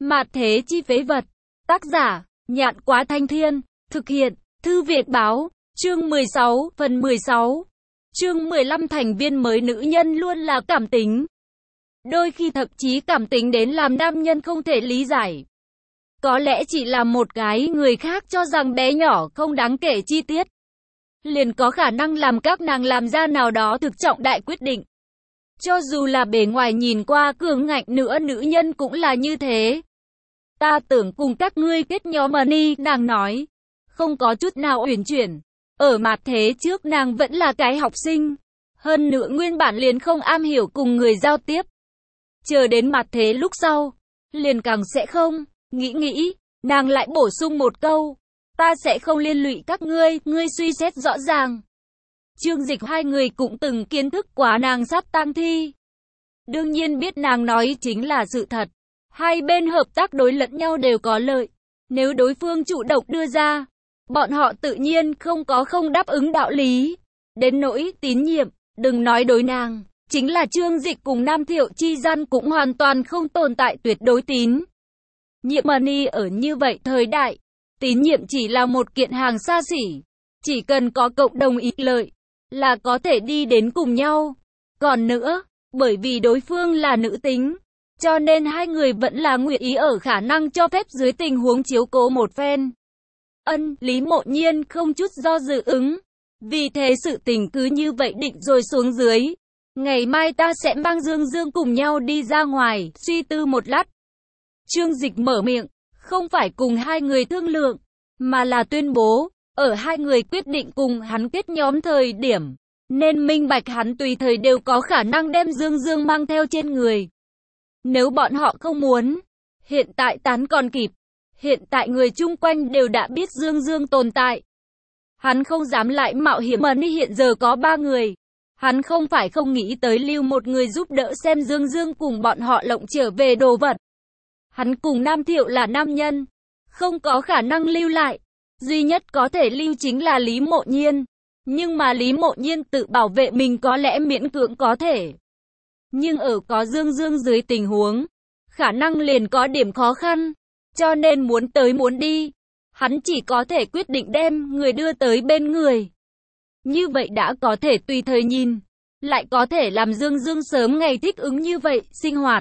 Mạt thế chi phế vật. Tác giả, Nhạn Quá Thanh Thiên. Thực hiện, Thư Việt Báo. Chương 16, phần 16. Chương 15 thành viên mới nữ nhân luôn là cảm tính. Đôi khi thậm chí cảm tính đến làm nam nhân không thể lý giải. Có lẽ chỉ là một cái người khác cho rằng bé nhỏ không đáng kể chi tiết, liền có khả năng làm các nàng làm ra nào đó thực trọng đại quyết định. Cho dù là bề ngoài nhìn qua cường ngạnh nữa, nữ nhân cũng là như thế. Ta tưởng cùng các ngươi kết nhóm money, nàng nói. Không có chút nào uyển chuyển. Ở mặt thế trước nàng vẫn là cái học sinh. Hơn nữa nguyên bản liền không am hiểu cùng người giao tiếp. Chờ đến mặt thế lúc sau, liền càng sẽ không. Nghĩ, nàng lại bổ sung một câu. Ta sẽ không liên lụy các ngươi suy xét rõ ràng. Trương Dịch hai người cũng từng kiến thức quá nàng sát tang thi. Đương nhiên biết nàng nói chính là sự thật. Hai bên hợp tác đối lẫn nhau đều có lợi. Nếu đối phương chủ động đưa ra, bọn họ tự nhiên không đáp ứng đạo lý. Đến nỗi tín nhiệm, đừng nói đối nàng, chính là Trương Dịch cùng Nam Thiệu chi gian cũng hoàn toàn không tồn tại tuyệt đối tín nhiệm. Money ở như vậy thời đại, tín nhiệm chỉ là một kiện hàng xa xỉ. Chỉ cần có cộng đồng ích lợi là có thể đi đến cùng nhau. Còn nữa, bởi vì đối phương là nữ tính, cho nên hai người vẫn là nguyện ý ở khả năng cho phép dưới tình huống chiếu cố một phen. Lý Mộ Nhiên không chút do dự ứng. Vì thế sự tình cứ như vậy định rồi xuống dưới. Ngày mai ta sẽ mang Dương Dương cùng nhau đi ra ngoài. Suy tư một lát, Trương Dịch mở miệng, không phải cùng hai người thương lượng, mà là tuyên bố, ở hai người quyết định cùng hắn kết nhóm thời điểm, nên minh bạch hắn tùy thời đều có khả năng đem Dương Dương mang theo trên người. Nếu bọn họ không muốn, hiện tại tán còn kịp. Hiện tại người chung quanh đều đã biết Dương Dương tồn tại. Hắn không dám lại mạo hiểm. Money hiện giờ có 3 người. Hắn không phải không nghĩ tới lưu một người giúp đỡ xem Dương Dương cùng bọn họ lộng trở về đồ vật. Hắn cùng Nam Thiệu là nam nhân, không có khả năng lưu lại. Duy nhất có thể lưu chính là Lý Mộ Nhiên. Nhưng mà Lý Mộ Nhiên tự bảo vệ mình có lẽ miễn cưỡng có thể. Nhưng ở có Dương Dương dưới tình huống, khả năng liền có điểm khó khăn. Cho nên muốn tới muốn đi, hắn chỉ có thể quyết định đem người đưa tới bên người. Như vậy đã có thể tùy thời nhìn, lại có thể làm Dương Dương sớm ngày thích ứng như vậy, sinh hoạt.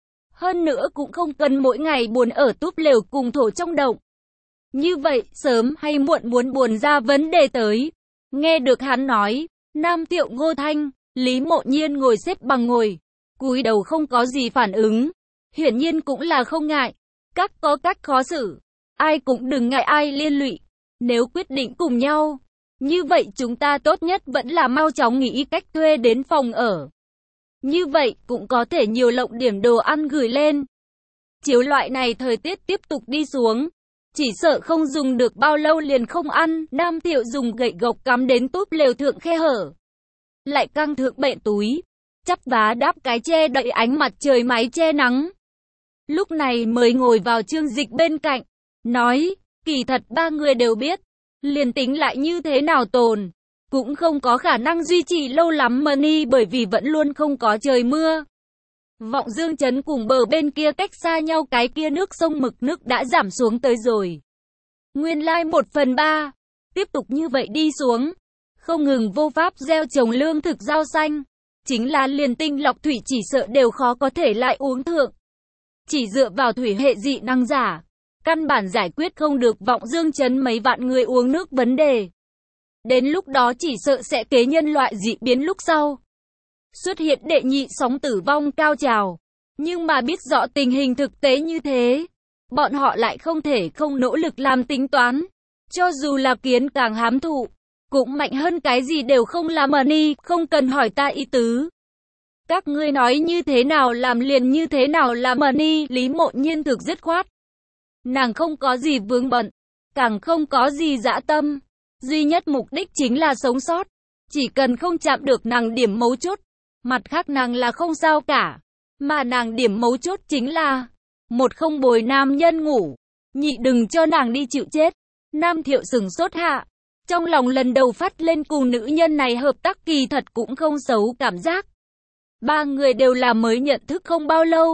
Hơn nữa cũng không cần mỗi ngày buồn ở túp lều cùng thổ trong động. Như vậy, sớm hay muộn muốn buồn ra vấn đề tới. Nghe được hắn nói, Nam Thiệu Ngô Thanh, Lý Mộ Nhiên ngồi xếp bằng ngồi, cúi đầu không có gì phản ứng. Hiển nhiên cũng là không ngại. Có cách khó xử, ai cũng đừng ngại ai liên lụy. Nếu quyết định cùng nhau, như vậy chúng ta tốt nhất vẫn là mau chóng nghĩ cách thuê đến phòng ở. Như vậy cũng có thể nhiều lộng điểm đồ ăn gửi lên. Chiếu loại này thời tiết tiếp tục đi xuống, chỉ sợ không dùng được bao lâu liền không ăn. Nam Thiệu dùng gậy gộc cắm đến túp lều thượng khe hở, lại căng thượng bện túi, chắp vá đáp cái che đậy ánh mặt trời máy che nắng. Lúc này mới ngồi vào Trương Dịch bên cạnh, nói, kỳ thật 3 người đều biết, liền tính lại như thế nào tồn, cũng không có khả năng duy trì lâu lắm Money, bởi vì vẫn luôn không có trời mưa. Vọng Dương trấn cùng bờ bên kia cách xa nhau, cái kia nước sông mực nước đã giảm xuống tới rồi. Nguyên lai 1/3, tiếp tục như vậy đi xuống, không ngừng vô pháp gieo trồng lương thực rau xanh, chính là liền tinh lọc thủy chỉ sợ đều khó có thể lại uống thượng. Chỉ dựa vào thủy hệ dị năng giả, căn bản giải quyết không được Vọng Dương trấn mấy vạn người uống nước vấn đề. Đến lúc đó chỉ sợ sẽ kế nhân loại dị biến lúc sau xuất hiện đệ nhị sóng tử vong cao trào. Nhưng mà biết rõ tình hình thực tế như thế, bọn họ lại không thể không nỗ lực làm tính toán. Cho dù là kiến càng hám thụ, cũng mạnh hơn cái gì đều không làm. Money, không cần hỏi ta ý tứ. Các ngươi nói như thế nào làm liền như thế nào làm. Money, Lý Mộ Nhiên thực dứt khoát. Nàng không có gì vướng bận, càng không có gì dã tâm. Duy nhất mục đích chính là sống sót. Chỉ cần không chạm được nàng điểm mấu chốt, mặt khác nàng là không sao cả. Mà nàng điểm mấu chốt chính là, một không bồi nam nhân ngủ, nhị đừng cho nàng đi chịu chết. Nam Thiệu sừng sốt hạ, trong lòng lần đầu phát lên cùng nữ nhân này hợp tác kỳ thật cũng không xấu cảm giác. 3 người đều là mới nhận thức không bao lâu,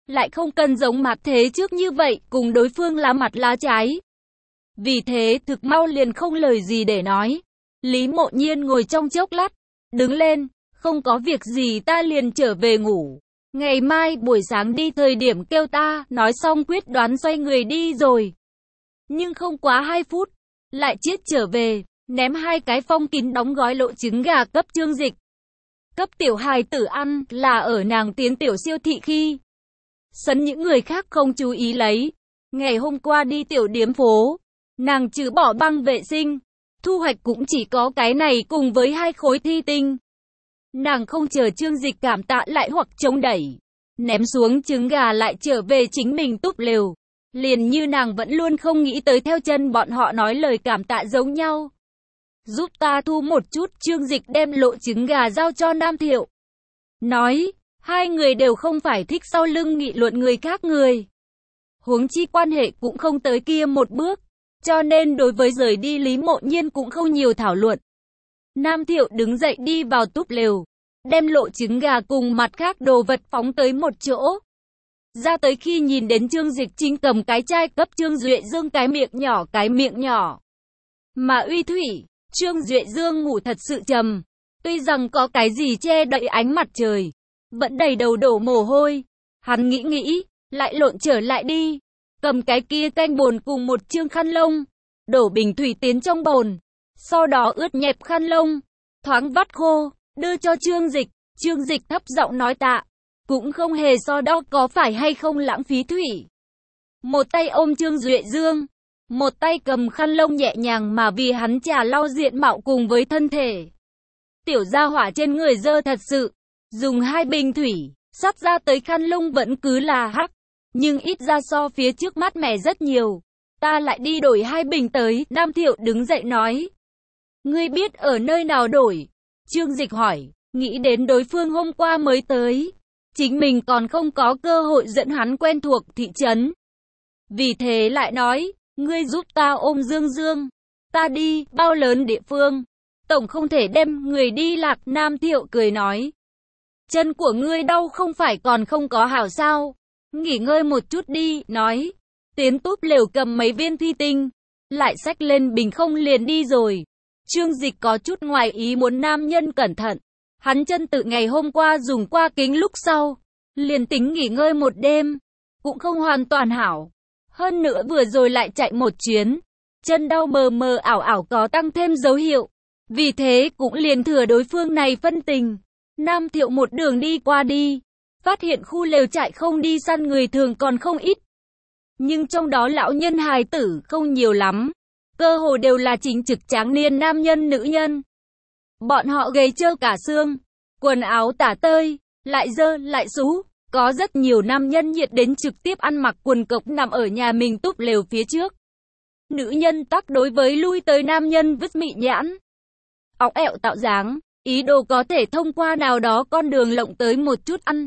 lại không cần giống Mạc Thế trước như vậy, cùng đối phương lá mặt lá trái. Vì thế thực mau liền không lời gì để nói. Lý Mộ Nhiên ngồi trong chốc lát, đứng lên, không có việc gì ta liền trở về ngủ. Ngày mai buổi sáng đi thời điểm kêu ta, nói xong quyết đoán xoay người đi rồi. Nhưng không quá 2 phút, lại chiết trở về, ném 2 cái phong kín đóng gói lộ trứng gà cấp Trương Dịch. Cấp tiểu hài tử ăn là ở nàng tiến tiểu siêu thị khi sấn những người khác không chú ý lấy. Ngày hôm qua đi tiểu điếm phố, nàng trừ bỏ băng vệ sinh, thu hoạch cũng chỉ có cái này cùng với 2 khối thi tinh. Nàng không chờ Trương Dịch cảm tạ lại hoặc chống đẩy, ném xuống trứng gà lại trở về chính mình túp lều. Liền như nàng vẫn luôn không nghĩ tới theo chân bọn họ nói lời cảm tạ giống nhau. Giúp ta thu một chút. Trương Dịch đem lộ trứng gà giao cho Nam Thiệu. Nói, 2 người đều không phải thích sau lưng nghị luận người khác người. Huống chi quan hệ cũng không tới kia một bước. Cho nên đối với rời đi Lý Mộ Nhiên cũng không nhiều thảo luận. Nam Thiệu đứng dậy đi vào túp lều, đem lộ trứng gà cùng mặt khác đồ vật phóng tới một chỗ. Ra tới khi nhìn đến Trương Dịch chính cầm cái chai cấp Trương Duệ Dương cái miệng nhỏ. Mà uy thủy, Trương Duệ Dương ngủ thật sự trầm. Tuy rằng có cái gì che đậy ánh mặt trời, vẫn đầy đầu đổ mồ hôi. Hắn nghĩ, lại lộn trở lại đi. Cầm cái kia canh bồn cùng một chương khăn lông, đổ bình thủy tiến trong bồn. Sau đó ướt nhẹp khăn lông, thoáng vắt khô, đưa cho Trương Dịch. Trương Dịch thấp giọng nói tạ. Cũng không hề so đo có phải hay không lãng phí thủy. Một tay ôm Trương Duệ Dương, một tay cầm khăn lông nhẹ nhàng mà vì hắn trà lau diện mạo cùng với thân thể. Tiểu gia hỏa trên người dơ thật sự, dùng 2 bình thủy, sắp ra tới khăn lông vẫn cứ là hắc, nhưng ít ra so phía trước mát mẻ rất nhiều. Ta lại đi đổi 2 bình tới. Nam Thiệu đứng dậy nói. Ngươi biết ở nơi nào đổi? Trương Dịch hỏi, nghĩ đến đối phương hôm qua mới tới. Chính mình còn không có cơ hội dẫn hắn quen thuộc thị trấn. Vì thế lại nói, ngươi giúp ta ôm Dương Dương. Ta đi, bao lớn địa phương. Tổng không thể đem người đi lạc. Nam Thiệu cười nói. Chân của ngươi đau không phải còn không có hảo sao? Nghỉ ngơi một chút đi, nói. Tiến túp lều cầm mấy viên thi tinh. Lại xách lên bình không liền đi rồi. Trương Dịch có chút ngoài ý muốn nam nhân cẩn thận. Hắn chân tự ngày hôm qua dùng qua kính lúc sau, liền tính nghỉ ngơi một đêm, cũng không hoàn toàn hảo. Hơn nữa vừa rồi lại chạy một chuyến, chân đau mờ mờ ảo ảo có tăng thêm dấu hiệu. Vì thế cũng liền thừa đối phương này phân tình. Nam Thiệu một đường đi qua đi, phát hiện khu lều trại không đi săn người thường còn không ít. Nhưng trong đó lão nhân hài tử không nhiều lắm, cơ hồ đều là chính trực tráng niên nam nhân nữ nhân. Bọn họ gầy trơ cả xương, quần áo tả tơi, lại dơ lại xú. Có rất nhiều nam nhân nhiệt đến trực tiếp ăn mặc quần cộc nằm ở nhà mình túp lều phía trước. Nữ nhân tắc đối với lui tới nam nhân vứt mị nhãn, óng ẹo tạo dáng, ý đồ có thể thông qua nào đó con đường lộng tới một chút ăn.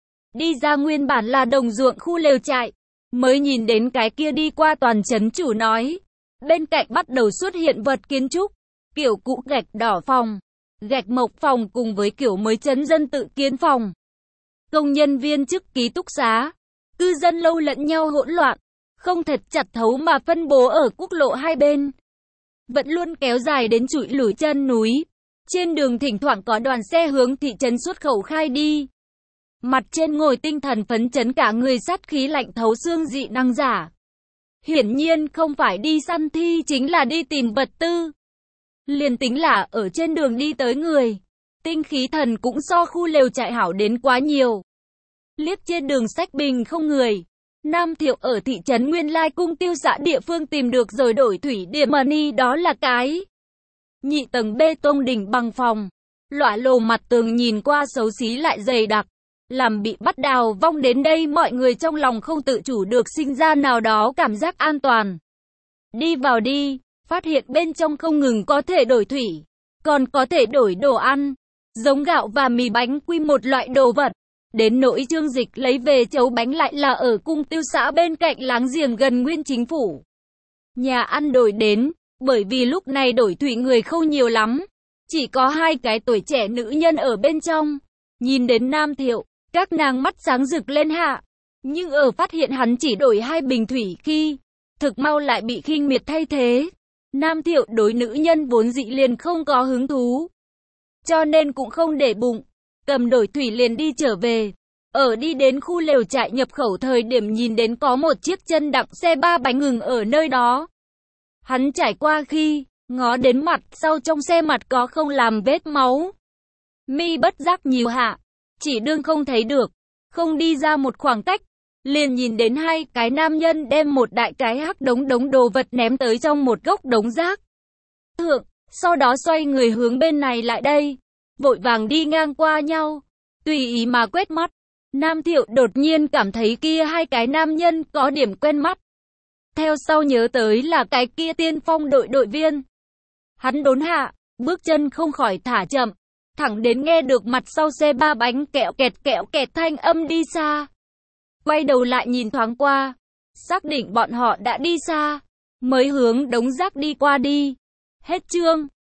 Đi ra nguyên bản là đồng ruộng khu lều trại, mới nhìn đến cái kia đi qua toàn trấn chủ nói. Bên cạnh bắt đầu xuất hiện vật kiến trúc, kiểu cũ gạch đỏ phòng, gạch mộc phòng cùng với kiểu mới trấn dân tự kiến phòng. Công nhân viên chức ký túc xá, cư dân lâu lẫn nhau hỗn loạn, không thật chặt thấu mà phân bố ở quốc lộ hai bên. Vẫn luôn kéo dài đến trụi lủi chân núi. Trên đường thỉnh thoảng có đoàn xe hướng thị trấn xuất khẩu khai đi. Mặt trên ngồi tinh thần phấn chấn cả người sát khí lạnh thấu xương dị năng giả. Hiển nhiên không phải đi săn thi chính là đi tìm vật tư. Liền tính là ở trên đường đi tới người, tinh khí thần cũng so khu lều trại hảo đến quá nhiều. Liếc trên đường sách bình không người. Nam Thiệu ở thị trấn Nguyên Lai cung tiêu xã địa phương tìm được rồi đổi thủy điểm money, đó là cái nhị tầng bê tông đỉnh bằng phòng. Lõa lồ mặt tường nhìn qua xấu xí lại dày đặc, làm bị bắt đào vong đến đây mọi người trong lòng không tự chủ được sinh ra nào đó cảm giác an toàn. Đi vào đi, phát hiện bên trong không ngừng có thể đổi thủy, còn có thể đổi đồ ăn, giống gạo và mì bánh quy một loại đồ vật. Đến nỗi Trương Dịch lấy về chấu bánh lại là ở cung tiêu xã bên cạnh láng giềng gần nguyên chính phủ. Nhà ăn đổi đến, bởi vì lúc này đổi thủy người không nhiều lắm, chỉ có hai cái tuổi trẻ nữ nhân ở bên trong. Nhìn đến Nam Thiệu, các nàng mắt sáng rực lên hạ. Nhưng ở phát hiện hắn chỉ đổi 2 bình thủy khi, thực mau lại bị khinh miệt thay thế. Nam Thiệu đối nữ nhân vốn dĩ liền không có hứng thú, cho nên cũng không để bụng, cầm đổi thủy liền đi trở về. Ở đi đến khu lều trại nhập khẩu thời điểm nhìn đến có một chiếc chân đặng xe 3 bánh ngừng ở nơi đó. Hắn trải qua khi, ngó đến mặt sau trong xe mặt có không làm vết máu. Mi bất giác nhiều hạ, chỉ đương không thấy được, không đi ra một khoảng cách, liền nhìn đến 2 cái nam nhân đem một đại cái hắc đống đồ vật ném tới trong một góc đống rác thượng, sau đó xoay người hướng bên này lại đây, vội vàng đi ngang qua nhau, tùy ý mà quét mắt. Nam Thiệu đột nhiên cảm thấy kia 2 cái nam nhân có điểm quen mắt. Theo sau nhớ tới là cái kia Tiên Phong đội đội viên. Hắn đốn hạ, bước chân không khỏi thả chậm, thẳng đến nghe được mặt sau xe 3 bánh kẹo kẹt thanh âm đi xa. Quay đầu lại nhìn thoáng qua, xác định bọn họ đã đi xa, mới hướng đống rác đi qua đi. Hết chương.